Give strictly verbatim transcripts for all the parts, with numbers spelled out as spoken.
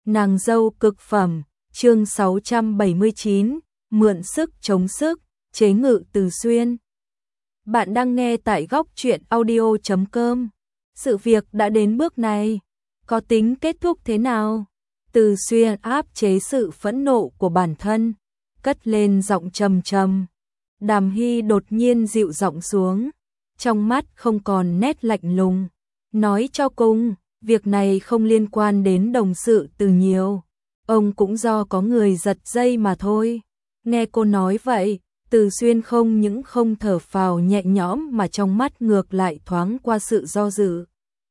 Nàng dâu cực phẩm, chương sáu trăm bảy mươi chín, mượn sức chống sức, chế ngự Từ Xuyên. Bạn đang nghe tại góc truyện audio chấm com. Sự việc đã đến bước này, có tính kết thúc thế nào? Từ Xuyên áp chế sự phẫn nộ của bản thân, cất lên giọng trầm trầm. Đàm Hy đột nhiên dịu giọng xuống, trong mắt không còn nét lạnh lùng, nói cho cùng. Việc này không liên quan đến đồng sự Từ nhiều, ông cũng do có người giật dây mà thôi. Nghe cô nói vậy, Từ Xuyên không những không thở phào nhẹ nhõm mà trong mắt ngược lại thoáng qua sự do dự.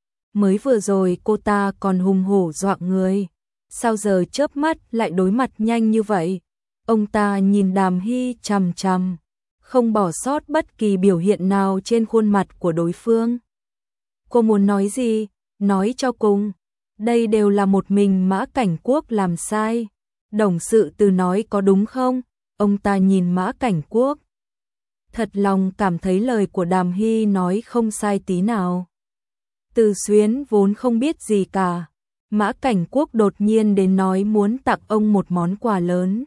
Mới vừa rồi cô ta còn hùng hổ dọa người, sao giờ chớp mắt lại đối mặt nhanh như vậy? Ông ta nhìn Đàm Hy chằm chằm, không bỏ sót bất kỳ biểu hiện nào trên khuôn mặt của đối phương. Cô muốn nói gì? Nói cho cùng, đây đều là một mình Mã Cảnh Quốc làm sai. Đồng sự Từ nói có đúng không? Ông ta nhìn Mã Cảnh Quốc, thật lòng cảm thấy lời của Đàm Hy nói không sai tí nào. Từ Xuyên vốn không biết gì cả, Mã Cảnh Quốc đột nhiên đến nói muốn tặng ông một món quà lớn.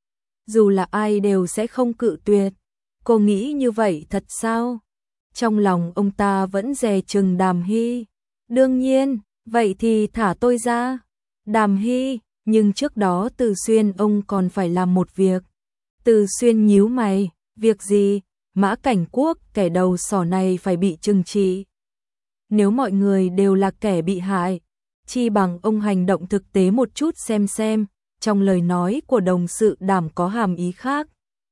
Dù là ai đều sẽ không cự tuyệt. Cô nghĩ như vậy thật sao? Trong lòng ông ta vẫn dè chừng Đàm Hy. Đương nhiên, vậy thì thả tôi ra. Đàm Hy, nhưng trước đó Từ Xuyên ông còn phải làm một việc. Từ Xuyên nhíu mày, việc gì? Mã Cảnh Quốc, kẻ đầu sỏ này phải bị trừng trị. Nếu mọi người đều là kẻ bị hại, chi bằng ông hành động thực tế một chút xem xem, trong lời nói của đồng sự Đàm có hàm ý khác.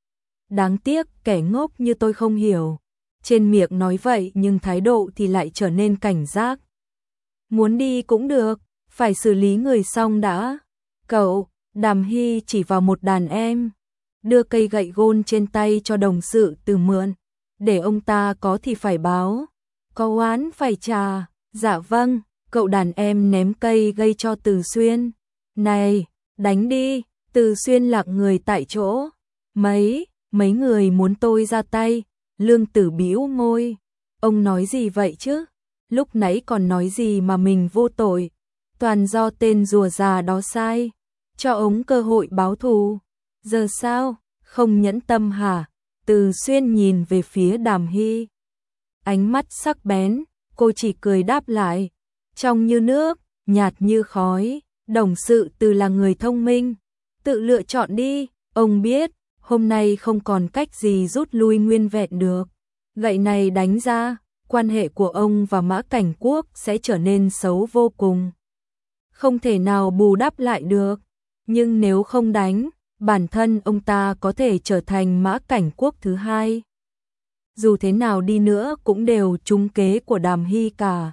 Đáng tiếc, kẻ ngốc như tôi không hiểu. Trên miệng nói vậy nhưng thái độ thì lại trở nên cảnh giác. Muốn đi cũng được, phải xử lý người xong đã. Cậu, Đàm Hy chỉ vào một đàn em, đưa cây gậy gôn trên tay cho đồng sự Từ mượn, để ông ta có thì phải báo, có oán phải trả. Dạ vâng. Cậu đàn em ném cây gây cho Từ Xuyên. Này, đánh đi. Từ Xuyên lạc người tại chỗ. Mấy, mấy người muốn tôi ra tay. Lương Tử bĩu môi. Ông nói gì vậy chứ? Lúc nãy còn nói gì mà mình vô tội, toàn do tên rùa già đó sai, cho ông cơ hội báo thù. Giờ sao, không nhẫn tâm hả? Từ Xuyên nhìn về phía Đàm Hy, ánh mắt sắc bén. Cô chỉ cười đáp lại, trong như nước, nhạt như khói. Đồng sự Từ là người thông minh, tự lựa chọn đi. Ông biết, hôm nay không còn cách gì rút lui nguyên vẹn được. Gậy này đánh ra, quan hệ của ông và Mã Cảnh Quốc sẽ trở nên xấu vô cùng, không thể nào bù đắp lại được. Nhưng nếu không đánh, bản thân ông ta có thể trở thành Mã Cảnh Quốc thứ hai. Dù thế nào đi nữa cũng đều trúng kế của Đàm Hy cả,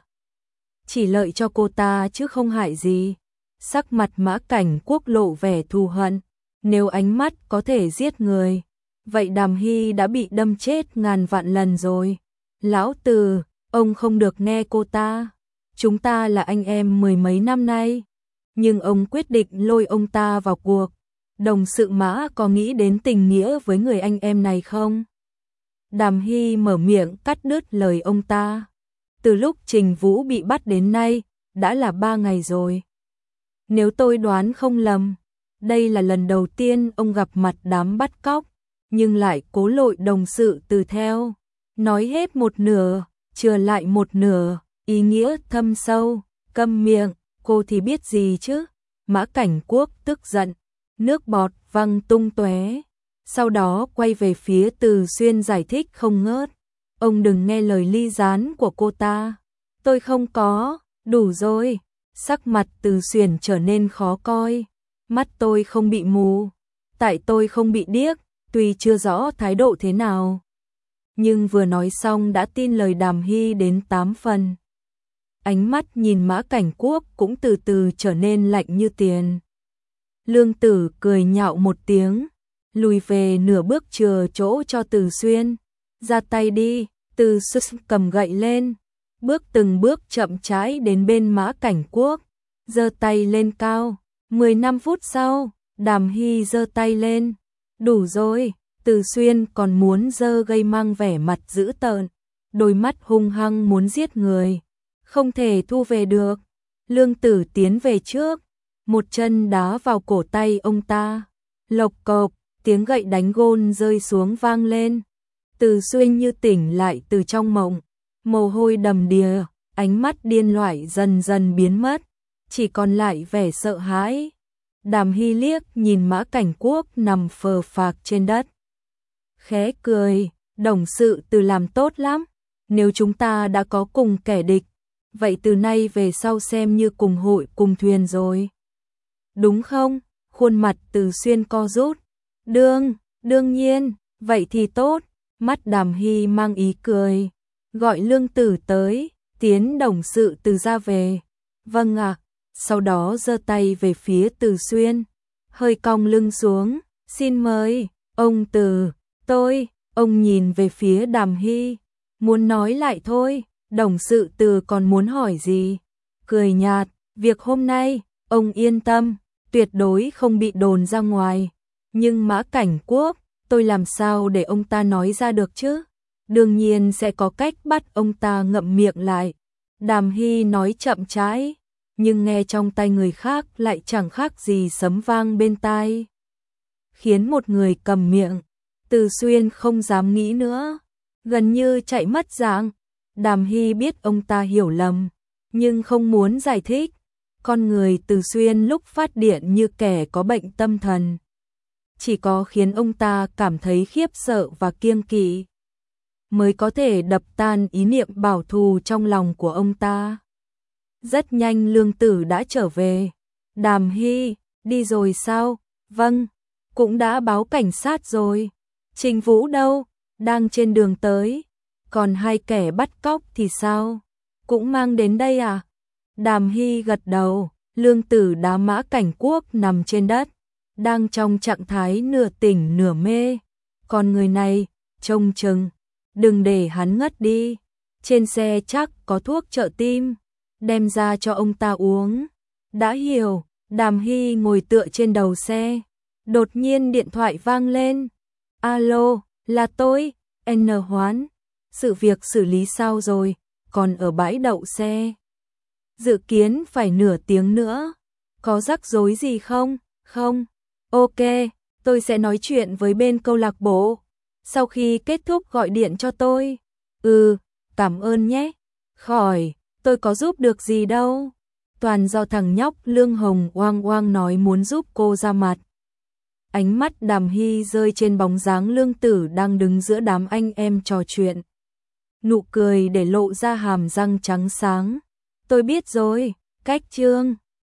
chỉ lợi cho cô ta chứ không hại gì. Sắc mặt Mã Cảnh Quốc lộ vẻ thù hận, nếu ánh mắt có thể giết người, vậy Đàm Hy đã bị đâm chết ngàn vạn lần rồi. Lão Từ, ông không được nghe cô ta. Chúng ta là anh em mười mấy năm nay, nhưng ông quyết định lôi ông ta vào cuộc. Đồng sự Mã có nghĩ đến tình nghĩa với người anh em này không? Đàm Hy mở miệng cắt đứt lời ông ta. Từ lúc Trình Vũ bị bắt đến nay, đã là ba ngày rồi. Nếu tôi đoán không lầm, đây là lần đầu tiên ông gặp mặt đám bắt cóc, nhưng lại cố lội đồng sự Từ theo. Nói hết một nửa, chừa lại một nửa, ý nghĩa thâm sâu. Câm miệng, cô thì biết gì chứ? Mã Cảnh Quốc tức giận, nước bọt văng tung tóe. Sau đó quay về phía Từ Xuyên giải thích không ngớt. Ông đừng nghe lời ly gián của cô ta. Tôi không có, đủ rồi. Sắc mặt Từ Xuyên trở nên khó coi. Mắt tôi không bị mù, tại tôi không bị điếc. Tuy chưa rõ thái độ thế nào, nhưng vừa nói xong đã tin lời Đàm Hy đến tám phần. Ánh mắt nhìn Mã Cảnh Quốc cũng từ từ trở nên lạnh như tiền. Lương Tử cười nhạo một tiếng, lùi về nửa bước chừa chỗ cho Từ Xuyên. Ra tay đi. Từ Xuyên cầm gậy lên, bước từng bước chậm rãi đến bên Mã Cảnh Quốc, giơ tay lên cao. mười lăm phút sau, Đàm Hy giơ tay lên. Đủ rồi. Từ Xuyên còn muốn giơ gây mang vẻ mặt dữ tợn, đôi mắt hung hăng muốn giết người, không thể thu về được. Lương Tử tiến về trước, một chân đá vào cổ tay ông ta. Lộc cộc, tiếng gậy đánh gôn rơi xuống vang lên. Từ Xuyên như tỉnh lại từ trong mộng, mồ hôi đầm đìa, ánh mắt điên loạn dần dần biến mất, chỉ còn lại vẻ sợ hãi. Đàm Hy liếc nhìn Mã Cảnh Quốc nằm phờ phạc trên đất, khẽ cười, đồng sự Từ làm tốt lắm, nếu chúng ta đã có cùng kẻ địch, vậy từ nay về sau xem như cùng hội cùng thuyền rồi. Đúng không? Khuôn mặt Từ Xuyên co rút. Đương, đương nhiên, vậy thì tốt. Mắt Đàm Hy mang ý cười, gọi Lương Tử tới, tiến đồng sự Từ ra về. Vâng ạ. Sau đó giơ tay về phía Từ Xuyên, hơi cong lưng xuống, xin mời, ông Từ. Tôi, ông nhìn về phía Đàm Hy, muốn nói lại thôi, đồng sự Từ còn muốn hỏi gì? Cười nhạt, việc hôm nay, ông yên tâm, tuyệt đối không bị đồn ra ngoài. Nhưng Mã Cảnh Quốc, tôi làm sao để ông ta nói ra được chứ? Đương nhiên sẽ có cách bắt ông ta ngậm miệng lại. Đàm Hy nói chậm rãi, nhưng nghe trong tai người khác lại chẳng khác gì sấm vang bên tai, khiến một người cầm miệng. Từ Xuyên không dám nghĩ nữa, gần như chạy mất dạng. Đàm Hy biết ông ta hiểu lầm, nhưng không muốn giải thích. Con người Từ Xuyên lúc phát điện như kẻ có bệnh tâm thần, chỉ có khiến ông ta cảm thấy khiếp sợ và kiêng kỵ, mới có thể đập tan ý niệm bảo thù trong lòng của ông ta. Rất nhanh Lương Tử đã trở về. Đàm Hy, đi rồi sao? Vâng, cũng đã báo cảnh sát rồi. Trình Vũ đâu? Đang trên đường tới. Còn hai kẻ bắt cóc thì sao? Cũng mang đến đây à? Đàm Hy gật đầu. Lương Tử đá Mã Cảnh Quốc nằm trên đất, đang trong trạng thái nửa tỉnh nửa mê. Còn người này, trông chừng, đừng để hắn ngất đi. Trên xe chắc có thuốc trợ tim, đem ra cho ông ta uống. Đã hiểu. Đàm Hy ngồi tựa trên đầu xe, đột nhiên điện thoại vang lên. Alo, là tôi, N Hoán. Sự việc xử lý sao rồi? Còn ở bãi đậu xe. Dự kiến phải nửa tiếng nữa. Có rắc rối gì không? Không. Ok, tôi sẽ nói chuyện với bên câu lạc bộ. Sau khi kết thúc gọi điện cho tôi. Ừ, cảm ơn nhé. Khỏi, tôi có giúp được gì đâu. Toàn do thằng nhóc Lương Hồng oang oang nói muốn giúp cô ra mặt. Ánh mắt Đàm Hy rơi trên bóng dáng Lương Tử đang đứng giữa đám anh em trò chuyện. Nụ cười để lộ ra hàm răng trắng sáng. Tôi biết rồi, cách chương.